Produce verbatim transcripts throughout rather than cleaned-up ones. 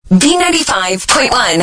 B ninety-five point one.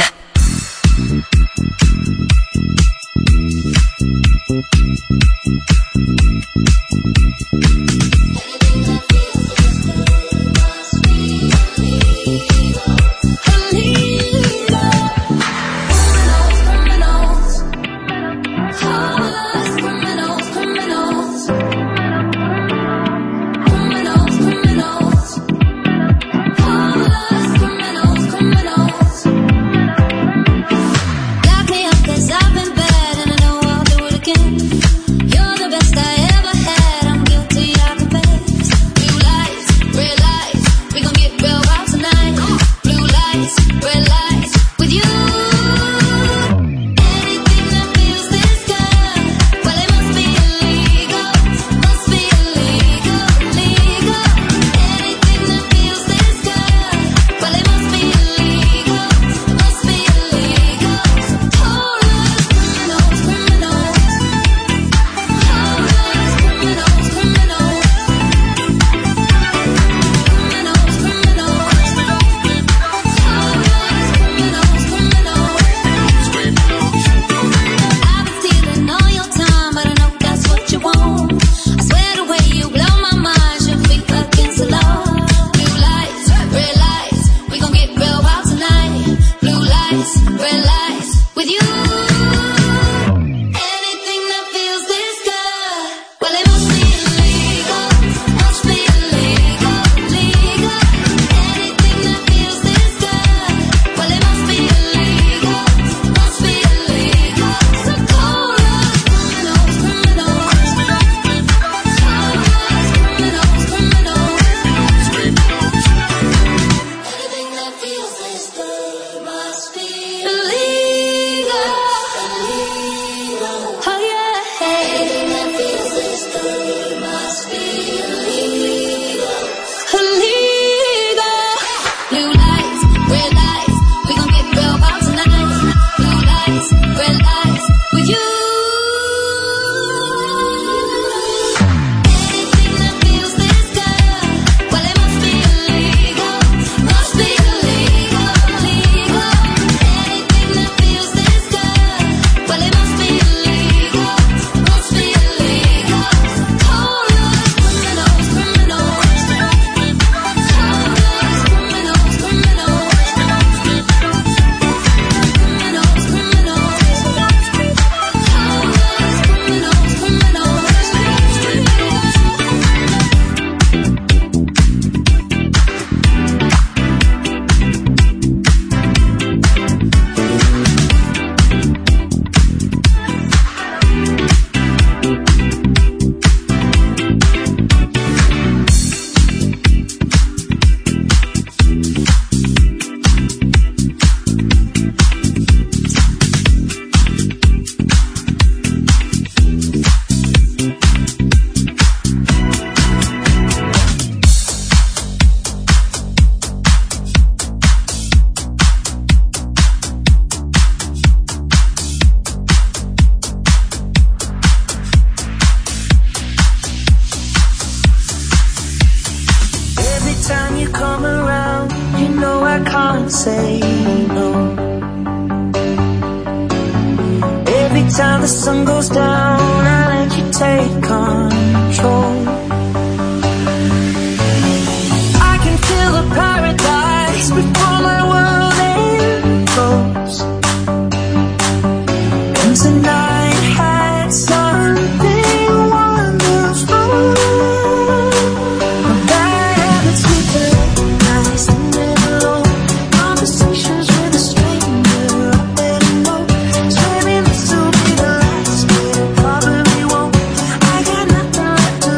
To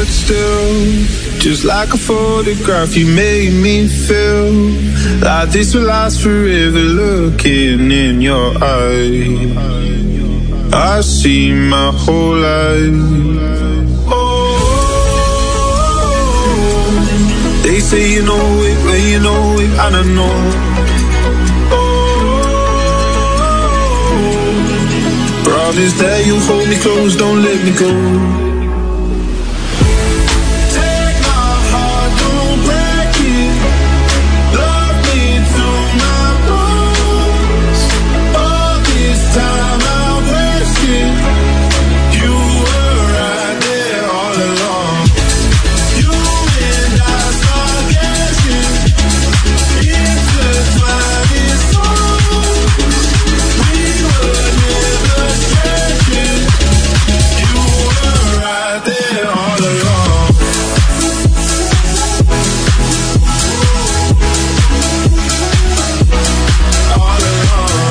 stood still, just like a photograph. You made me feel like this will last forever. Looking in your eyes, I see my whole life. Oh, they say you know it, but you know it, I don't know. Promise that you'll hold me close, don't let me go. Take my heart, don't break it. Love me to my bones. All this time I wasted. You were right there all along. You and I start guessing. Intertwined in songs. We were never stretching. You were right there all along. All along.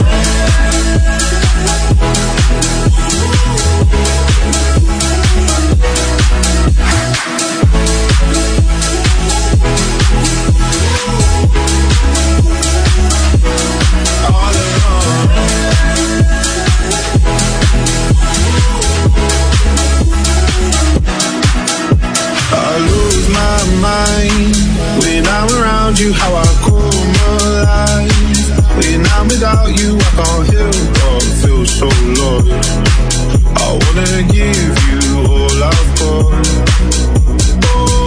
All along. I lose my mind when I'm around you, how I come alive. When I'm without you, I can't help but feel so lost. I wanna give you all I've got. Oh,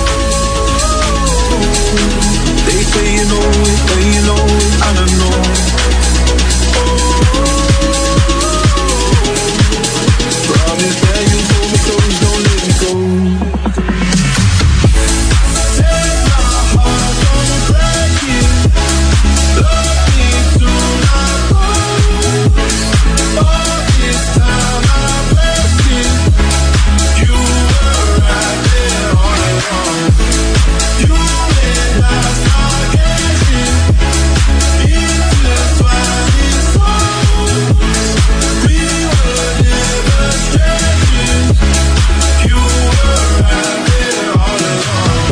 they say you know it, but you know it, I don't know. Promise that you hold me close, don't let me go. Take my heart, don't break it. Love me to my bones. All this time I wasted. You were right there all along. You and I start guessing. Intertwined in songs. We were never stretching. You were right there all along.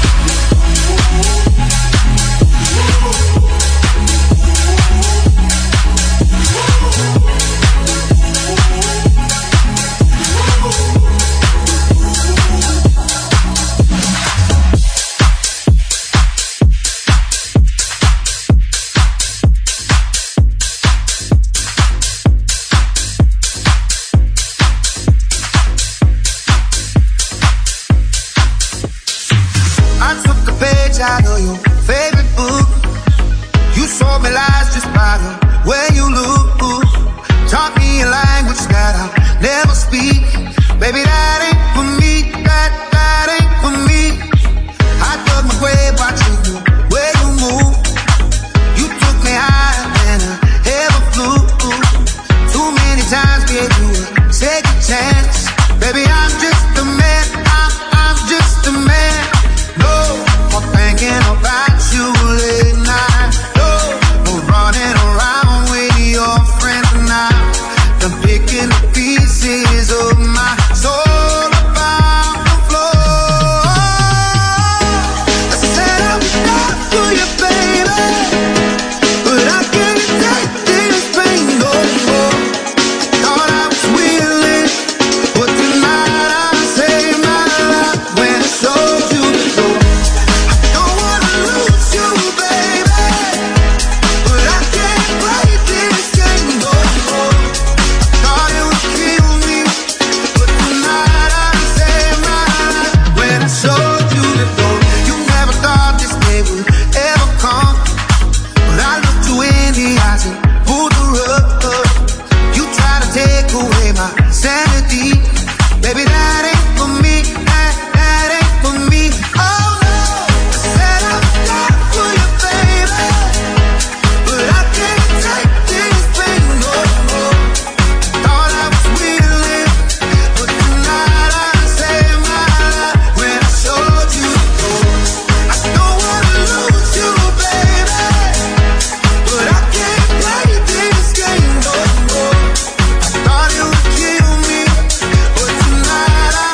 I took a page out of your favorite book. You saw me lies just by the way you look. Taught me a language that I'll never speak. Baby, that ain't for me. That, that ain't for me. I dug my grave watching the way you move. You took me higher than I ever flew. Too many times gave you a second chance. Baby, I'm just a man. I'm, I'm just a man. No more thinking about you late night. No more running around with your friends now. I'm picking the pieces of my soul about the floor. I said I would die for you, baby, but I can't take this pain no more. Thought I was willing, but tonight I saved my life when I showed you the door. I don't wanna lose you, baby, but I can't play this game no more. Thought it would kill me, but tonight I saved my life when I showed you the door. You never thought this day would ever come, but I looked you in the eyes and pulled the rug up. You try to take away my sanity. Baby, that ain't for me. That, that ain't for me. Oh no, I said I would die for you, baby, but I can't take this pain no more. Thought I was willing, but tonight I saved my life when I showed you the door. I don't wanna lose you, baby, but I can't play this game no more. I thought it would kill me, but tonight I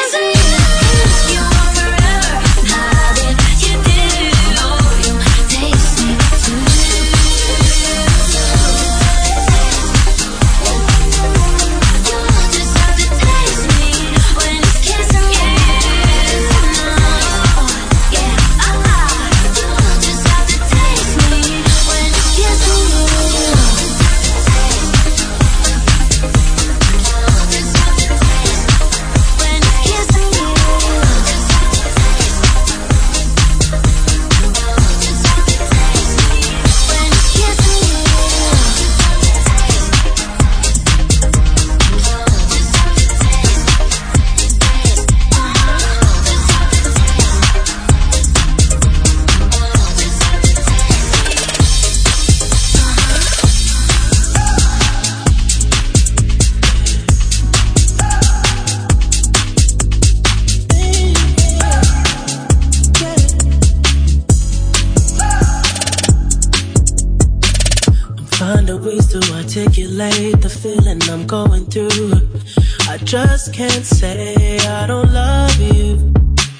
articulate the feeling I'm going through. I just can't say I don't love you,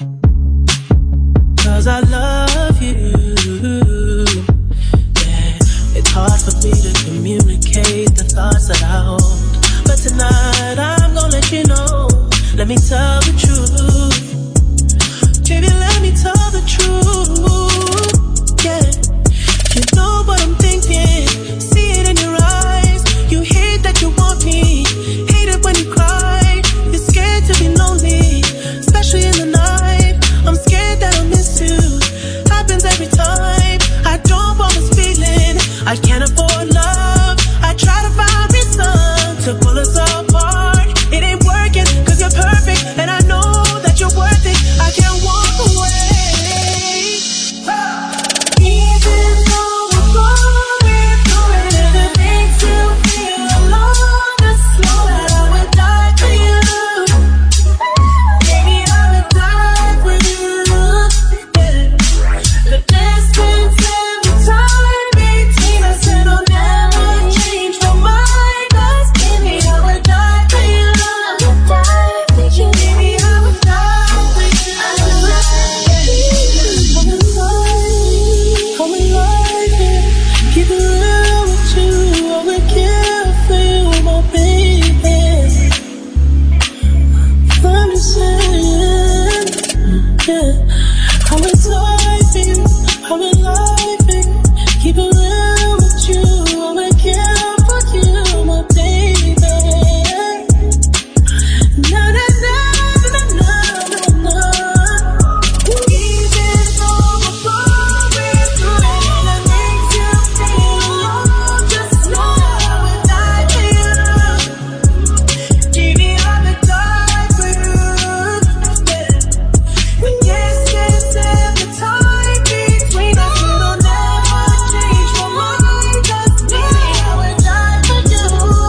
'cause I love you. Yeah, it's hard for me to communicate the thoughts that I hold, but tonight I'm gonna let you know. Let me tell the truth, baby, let me tell the truth. Yeah, you know what I'm thinking, see it in your eyes. You hate that you want me, hate it when you cry. You're scared to be lonely, especially in the night. I'm scared that I'll miss you, happens every time. I don't want this feeling, I can't afford love. I try to find reason to pull us apart. It ain't working, 'cause you're perfect, and I know that you're worth it. I can't walk away. Even though we're going through it, if it makes you feel alone, just know that I would die for you. Baby, I would die for you. Yeah. The distance and the time between us, it'll never change my mind. 'Cause baby, I would die for you. I would die for you. Baby, I would die for you. I would die for you. I'm alive, I'm alive, yeah. Keep it real with you, I would kill for you, my baby. I'm just saying, yeah. I would die for you, I'm alive, yeah. Keep it real with you, I would kill for you, my baby. Na na na na na na na. Even though we're going through it, and it makes you feel alone, just know I would die for you. Baby, I would die for you. Yeah. The distance and the time between us, it'll never change my mind. 'Cause baby, I would die for you.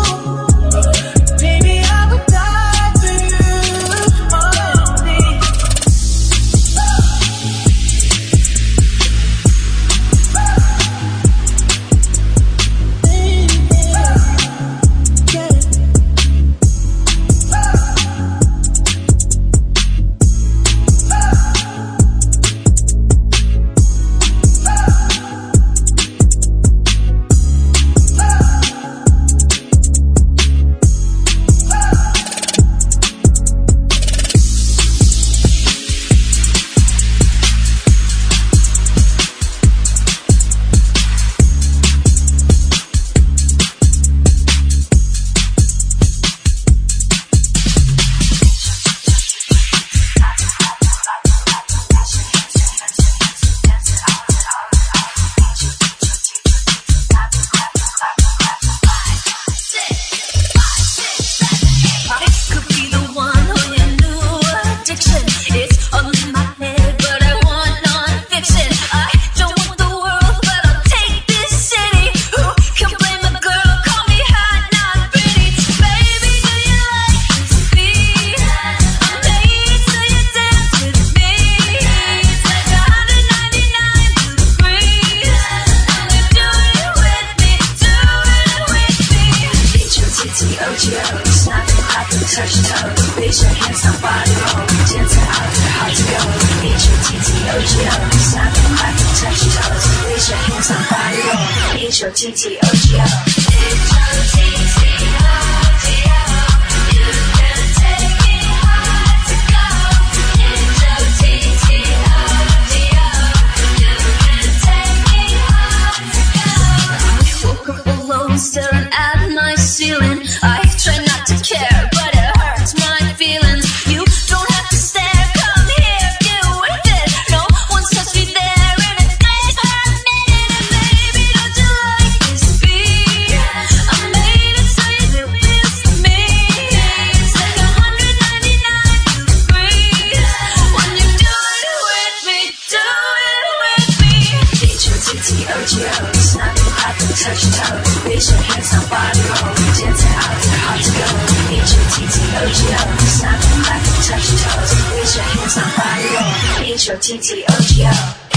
Baby, I would die for you. Oh, baby. Could be the one on your new addiction. It's on my head, but I want non-fiction. I don't want the world, but I'll take this city. Who can blame a girl? Call me hot, not pretty. Baby, do you like to be? I'm paying so you dance with me. It's like one hundred ninety-nine degrees, and you do it with me, do it with me. Get your titty O G O, snap it, pop and touch toes. Raise your hands, somebody roll. H O T T O G O. H O T T O G O. You can take me hard to go. H O T T O G O. You can take me hard to go. I woke up alone, staring at my ceiling. I try not to care, but it hurts my feelings. You don't have to stare, come here, get with it. No one's touched me there in a day per minute. And baby, don't you like this beat? I made it so you miss me. It's like one hundred ninety-nine degrees when you do it with me, do it with me. H O T T O G O, snap your clap and touch your toes. Raise your hands, now body roll, dancing out there, hard to go. H O T T O G O, snap your clap and touch your toes. Raise your hands, now body roll. H O T T O G O.